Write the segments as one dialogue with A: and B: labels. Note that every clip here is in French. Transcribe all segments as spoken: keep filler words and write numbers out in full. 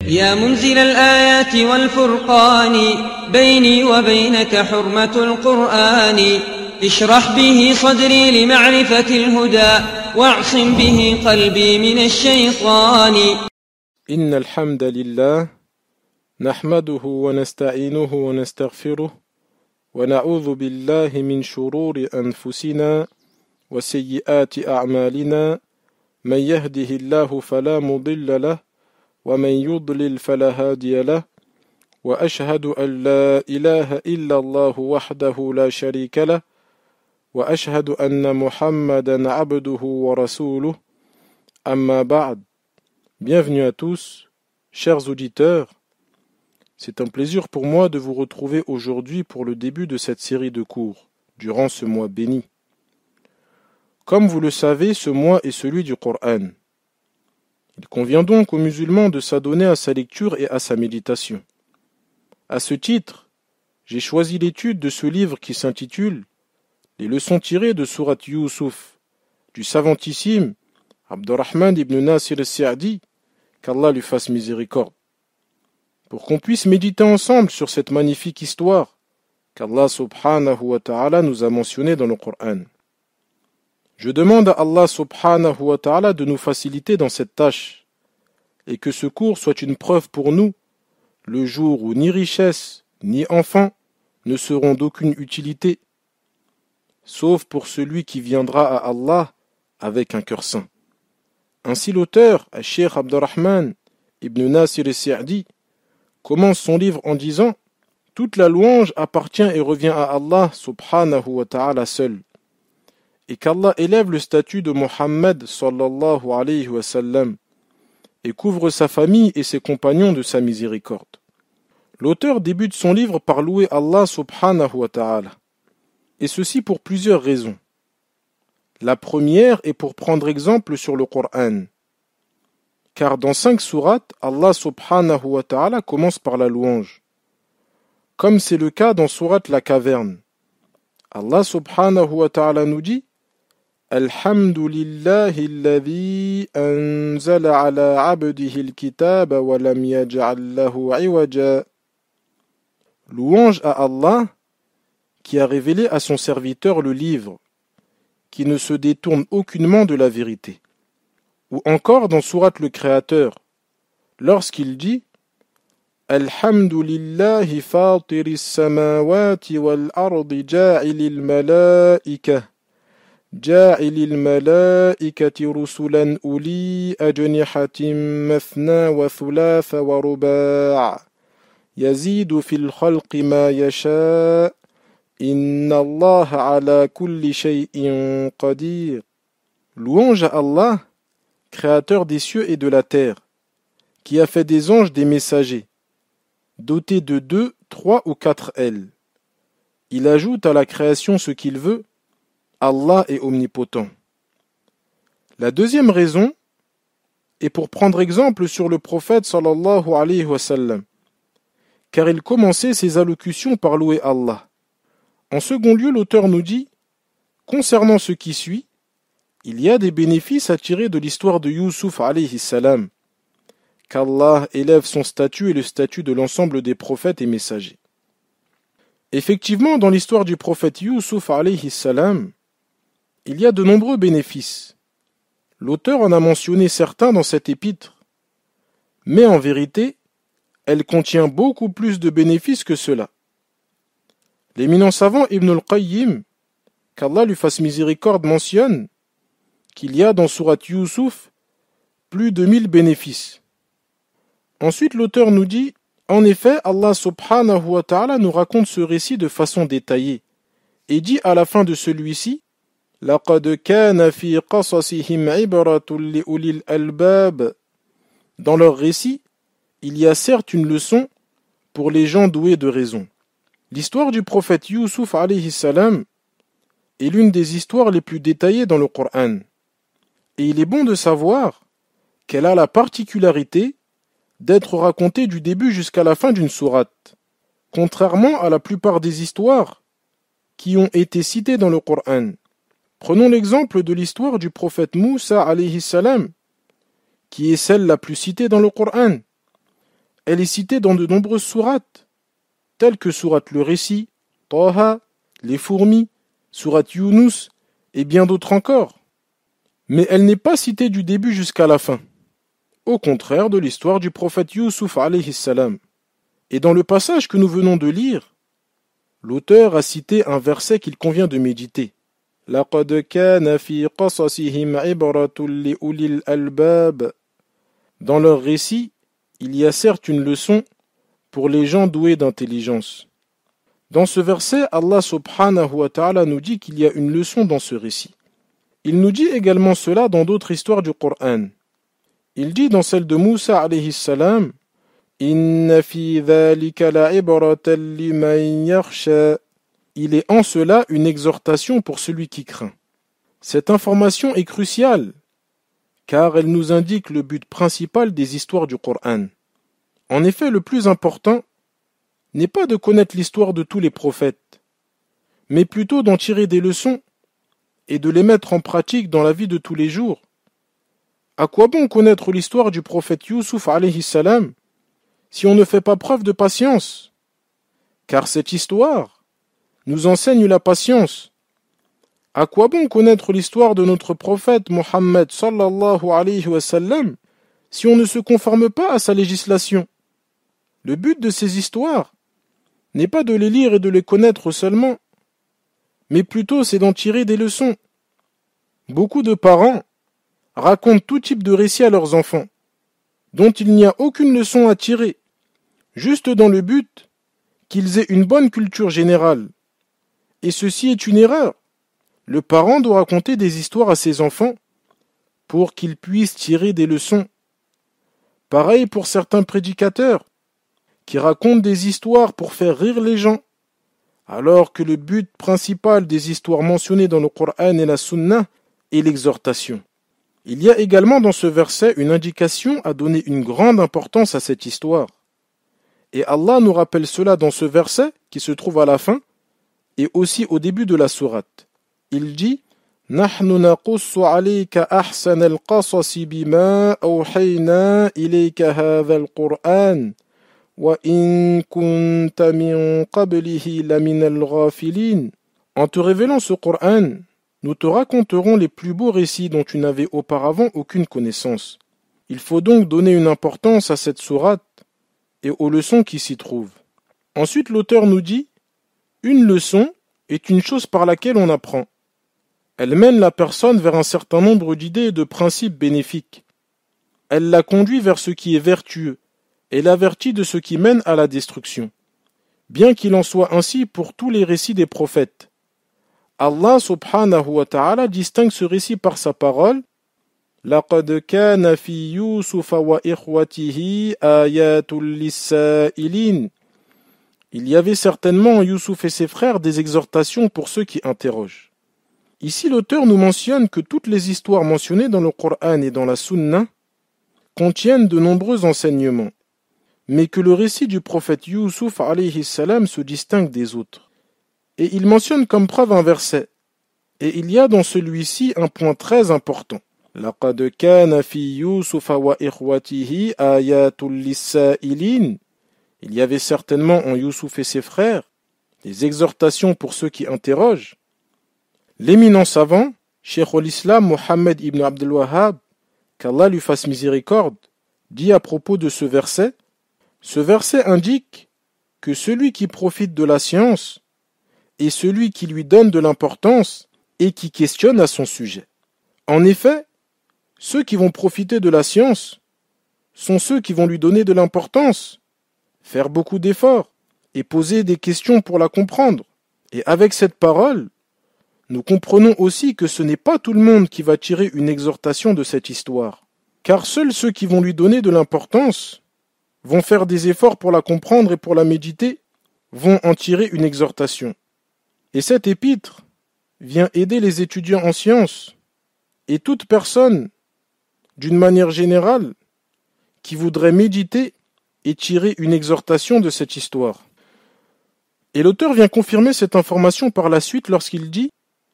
A: يا منزل الآيات والفرقان بيني وبينك حرمة القرآن اشرح به صدري لمعرفة الهدى واعصم به قلبي من الشيطان.
B: إن الحمد لله نحمده ونستعينه ونستغفره ونعوذ بالله من شرور أنفسنا وسيئات أعمالنا من يهده الله فلا مضل له ومن يضلل فلا هادي له وأشهد أن لا إله إلا الله وحده لا شريك له وأشهد أن محمدا عبده ورسوله أما بعد. Bienvenue à tous, chers auditeurs. C'est un plaisir pour moi de vous retrouver aujourd'hui pour le début de cette série de cours, durant ce mois béni. Comme vous le savez, ce mois est celui du Coran. Il convient donc aux musulmans de s'adonner à sa lecture et à sa méditation. À ce titre, j'ai choisi l'étude de ce livre qui s'intitule « Les leçons tirées de Sourate Yusuf » du savantissime Abdurrahman ibn Nasir al-Sa'di, qu'Allah lui fasse miséricorde. Pour qu'on puisse méditer ensemble sur cette magnifique histoire qu'Allah subhanahu wa ta'ala nous a mentionnée dans le Coran. Je demande à Allah subhanahu wa ta'ala de nous faciliter dans cette tâche et que ce cours soit une preuve pour nous le jour où ni richesse ni enfants ne seront d'aucune utilité, sauf pour celui qui viendra à Allah avec un cœur saint. Ainsi l'auteur, Cheikh Abdurrahman ibn Nasir al-Sa'di, commence son livre en disant « Toute la louange appartient et revient à Allah subhanahu wa ta'ala seul. » Et qu'Allah élève le statut de Mohammed sallallahu alayhi wa sallam et couvre sa famille et ses compagnons de sa miséricorde. L'auteur débute son livre par louer Allah subhanahu wa ta'ala, et ceci pour plusieurs raisons. La première est pour prendre exemple sur le Coran, car dans cinq sourates, Allah subhanahu wa ta'ala commence par la louange, comme c'est le cas dans sourate la caverne. Allah subhanahu wa ta'ala nous dit Alhamdulillahi alladhi anzala ala abdihi al-kitaba wa lam yaj'al lahu 'iwaja. Louange à Allah qui a révélé à son serviteur le livre, qui ne se détourne aucunement de la vérité. Ou encore dans sourate le Créateur, lorsqu'il dit Alhamdulillahi fatiris samawati wal ardi ja'ilil malaika ja'ilil malaikati rusulan uli ajnihatin mathna wa thulatha wa ruba' yazidu fil khalqi ma yasha' inna Allah ala kulli shay'in qadir. Louange à Allah, créateur des cieux et de la terre, qui a fait des anges des messagers, dotés de deux, trois ou quatre ailes. Il ajoute à la création ce qu'il veut. Allah est omnipotent. La deuxième raison est pour prendre exemple sur le prophète sallallahu alayhi wa sallam, car il commençait ses allocutions par louer Allah. En second lieu, l'auteur nous dit, concernant ce qui suit, il y a des bénéfices à tirer de l'histoire de Yusuf alayhi salam, qu'Allah élève son statut et le statut de l'ensemble des prophètes et messagers. Effectivement, dans l'histoire du prophète Yusuf alayhi salam, il y a de nombreux bénéfices. L'auteur en a mentionné certains dans cet épître, mais en vérité, elle contient beaucoup plus de bénéfices que cela. L'éminent savant Ibn al-Qayyim, qu'Allah lui fasse miséricorde, mentionne qu'il y a dans sourate Yusuf plus de mille bénéfices. Ensuite, l'auteur nous dit, en effet, Allah subhanahu wa ta'ala nous raconte ce récit de façon détaillée et dit à la fin de celui-ci لَقَدْ كَانَ فِي قَصَصِهِمْ عِبْرَةٌ لِأُولِي الْأَلْبَابِ. Dans leur récit, il y a certes une leçon pour les gens doués de raison. L'histoire du prophète Yusuf alayhi salam est l'une des histoires les plus détaillées dans le Coran. Et il est bon de savoir qu'elle a la particularité d'être racontée du début jusqu'à la fin d'une sourate, contrairement à la plupart des histoires qui ont été citées dans le Coran. Prenons l'exemple de l'histoire du prophète Moussa alayhi salam, qui est celle la plus citée dans le Coran. Elle est citée dans de nombreuses sourates, telles que sourate le Récit, Taha, les fourmis, sourate Yunus et bien d'autres encore. Mais elle n'est pas citée du début jusqu'à la fin, au contraire de l'histoire du prophète Youssouf alayhi salam. Et dans le passage que nous venons de lire, l'auteur a cité un verset qu'il convient de méditer. لَقَدْ كَانَ فِي قَصَصِهِمْ عِبْرَةٌ لِأُولِي الْأَلْبَابِ. Dans leur récit, il y a certes une leçon pour les gens doués d'intelligence. Dans ce verset, Allah subhanahu wa ta'ala nous dit qu'il y a une leçon dans ce récit. Il nous dit également cela dans d'autres histoires du Coran. Il dit dans celle de Moussa alayhi salam, Inna fi dhalika la'ibratan liman yakhsha. Il est en cela une exhortation pour celui qui craint. Cette information est cruciale, car elle nous indique le but principal des histoires du Coran. En effet, le plus important n'est pas de connaître l'histoire de tous les prophètes, mais plutôt d'en tirer des leçons et de les mettre en pratique dans la vie de tous les jours. À quoi bon connaître l'histoire du prophète Youssouf alayhi salam si on ne fait pas preuve de patience? Car cette histoire nous enseigne la patience. À quoi bon connaître l'histoire de notre prophète Mohammed sallallahu alayhi wa sallam si on ne se conforme pas à sa législation? Le but de ces histoires n'est pas de les lire et de les connaître seulement, mais plutôt c'est d'en tirer des leçons. Beaucoup de parents racontent tout type de récits à leurs enfants, dont il n'y a aucune leçon à tirer, juste dans le but qu'ils aient une bonne culture générale. Et ceci est une erreur. Le parent doit raconter des histoires à ses enfants pour qu'ils puissent tirer des leçons. Pareil pour certains prédicateurs qui racontent des histoires pour faire rire les gens, alors que le but principal des histoires mentionnées dans le Coran et la Sunna est l'exhortation. Il y a également dans ce verset une indication à donner une grande importance à cette histoire. Et Allah nous rappelle cela dans ce verset qui se trouve à la fin et aussi au début de la sourate. Il dit « Nahnu naqussu alayka ahsan al-qasasi bima awhayna ilayka hadha al-Qur'an wa in kunta min qablihi lamin al-ghafilin » En te révélant ce Qur'an, nous te raconterons les plus beaux récits dont tu n'avais auparavant aucune connaissance. Il faut donc donner une importance à cette sourate et aux leçons qui s'y trouvent. Ensuite, l'auteur nous dit « Une leçon est une chose par laquelle on apprend. Elle mène la personne vers un certain nombre d'idées et de principes bénéfiques. Elle la conduit vers ce qui est vertueux et l'avertit de ce qui mène à la destruction. Bien qu'il en soit ainsi pour tous les récits des prophètes. Allah subhanahu wa ta'ala distingue ce récit par sa parole لَقَدْ كَانَ فِي يُوسُفَ وَإِخْوَتِهِ آيَاتٌ لِلسَّائِلِينَ. Il y avait certainement en Youssouf et ses frères des exhortations pour ceux qui interrogent. Ici, l'auteur nous mentionne que toutes les histoires mentionnées dans le Coran et dans la Sunna contiennent de nombreux enseignements, mais que le récit du prophète Youssouf alayhi salam se distingue des autres. Et il mentionne comme preuve un verset, et il y a dans celui-ci un point très important. لَقَدْ كَانَ فِي يُوسُفَ وَإِخْوَتِهِ آيَاتٌ لِلسَّائِلِينَ. Il y avait certainement en Youssouf et ses frères des exhortations pour ceux qui interrogent. L'éminent savant, Cheikh al-Islam Mohammed ibn Abdul Wahhab, qu'Allah lui fasse miséricorde, dit à propos de ce verset, ce verset indique que celui qui profite de la science est celui qui lui donne de l'importance et qui questionne à son sujet. En effet, ceux qui vont profiter de la science sont ceux qui vont lui donner de l'importance, faire beaucoup d'efforts et poser des questions pour la comprendre. Et avec cette parole, nous comprenons aussi que ce n'est pas tout le monde qui va tirer une exhortation de cette histoire, car seuls ceux qui vont lui donner de l'importance vont faire des efforts pour la comprendre et pour la méditer, vont en tirer une exhortation. Et cet épître vient aider les étudiants en sciences et toute personne, d'une manière générale, qui voudrait méditer et tirer une exhortation de cette histoire. Et l'auteur vient confirmer cette information par la suite lorsqu'il dit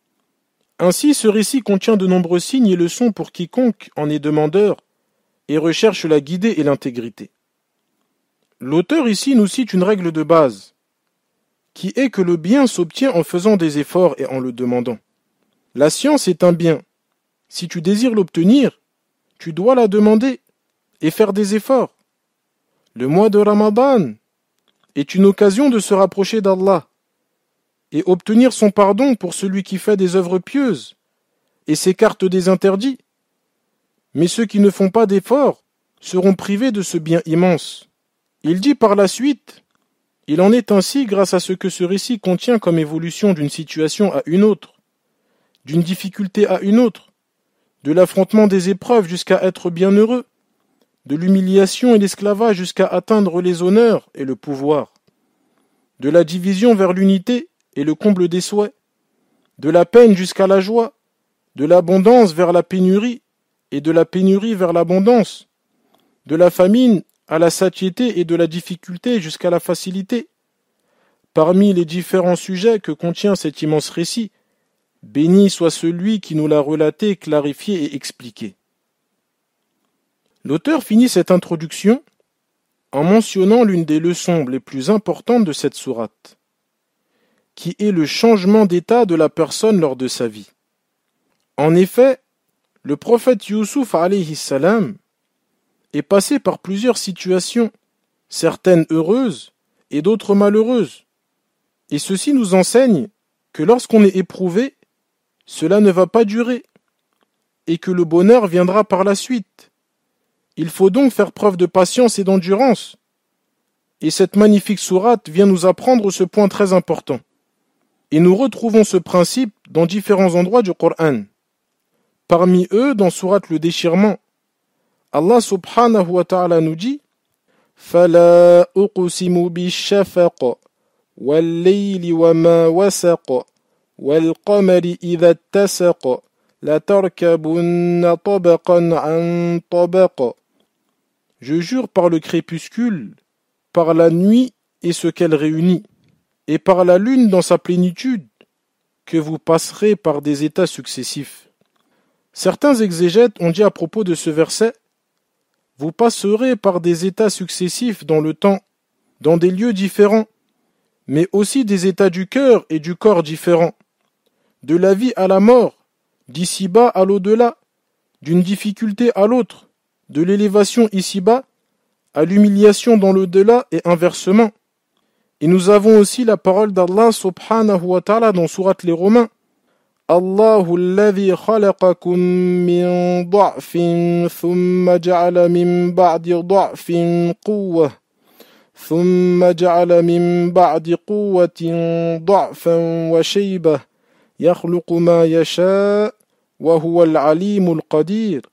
B: « Ainsi, ce récit contient de nombreux signes et leçons pour quiconque en est demandeur et recherche la guidée et l'intégrité. L'auteur ici nous cite une règle de base, qui est que le bien s'obtient en faisant des efforts et en le demandant. La science est un bien. Si tu désires l'obtenir, tu dois la demander et faire des efforts. Le mois de Ramadan est une occasion de se rapprocher d'Allah et obtenir son pardon pour celui qui fait des œuvres pieuses et s'écarte des interdits. Mais ceux qui ne font pas d'efforts seront privés de ce bien immense. Il dit par la suite, il en est ainsi grâce à ce que ce récit contient comme évolution d'une situation à une autre, d'une difficulté à une autre, de l'affrontement des épreuves jusqu'à être bienheureux, de l'humiliation et l'esclavage jusqu'à atteindre les honneurs et le pouvoir, de la division vers l'unité et le comble des souhaits, de la peine jusqu'à la joie, de l'abondance vers la pénurie et de la pénurie vers l'abondance, de la famine à la satiété et de la difficulté jusqu'à la facilité. Parmi les différents sujets que contient cet immense récit, béni soit celui qui nous l'a relaté, clarifié et expliqué. L'auteur finit cette introduction en mentionnant l'une des leçons les plus importantes de cette sourate, qui est le changement d'état de la personne lors de sa vie. En effet, le prophète Youssouf alayhi salam est passé par plusieurs situations, certaines heureuses et d'autres malheureuses. Et ceci nous enseigne que lorsqu'on est éprouvé, cela ne va pas durer, et que le bonheur viendra par la suite. Il faut donc faire preuve de patience et d'endurance. Et cette magnifique sourate vient nous apprendre ce point très important. Et nous retrouvons ce principe dans différents endroits du Coran. Parmi eux, dans sourate le déchirement, Allah subhanahu wa ta'ala nous dit فَلَا أُقْسِمُ بِالشَّفَقِ وَاللَّيْلِ وَمَا وَسَقَ وَالْقَمَرِ إِذَا اتَّسَقَ لَتَرْكَبُنَّ طَبَقًا عَنْ طَبَقٍ. Je jure par le crépuscule, par la nuit et ce qu'elle réunit, et par la lune dans sa plénitude, que vous passerez par des états successifs. Certains exégètes ont dit à propos de ce verset, vous passerez par des états successifs dans le temps, dans des lieux différents, mais aussi des états du cœur et du corps différents, de la vie à la mort, d'ici-bas à l'au-delà, d'une difficulté à l'autre, de l'élévation ici-bas à l'humiliation dans l'au-delà et inversement. Et nous avons aussi la parole d'Allah subhanahu wa ta'ala dans sourate les Romains. Allahu alladhi khalaqakum min da'fin thumma ja'ala min ba'di da'fin quwwah thumma ja'ala min ba'di quwwatin da'fan wa shaybah yakhluqu ma yasha wa huwa al-alimul qadir.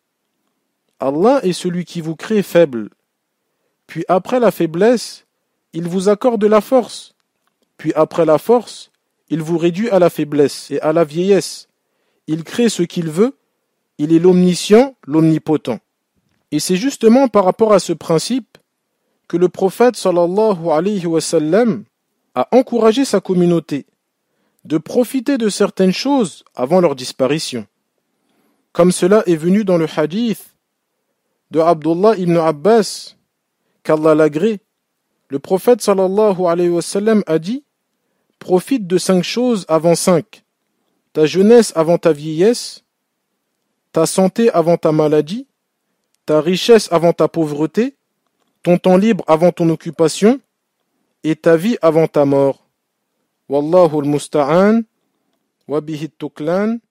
B: Allah est celui qui vous crée faible. Puis après la faiblesse, il vous accorde la force. Puis après la force, il vous réduit à la faiblesse et à la vieillesse. Il crée ce qu'il veut. Il est l'omniscient, l'omnipotent. Et c'est justement par rapport à ce principe que le prophète sallallahu alayhi wa sallam a encouragé sa communauté de profiter de certaines choses avant leur disparition. Comme cela est venu dans le hadith de Abdullah ibn Abbas, qu'Allah l'agrée, le prophète sallallahu alayhi wa sallam a dit « Profite de cinq choses avant cinq, ta jeunesse avant ta vieillesse, ta santé avant ta maladie, ta richesse avant ta pauvreté, ton temps libre avant ton occupation, et ta vie avant ta mort. Wallahu al-musta'an, wa bihi tuklan.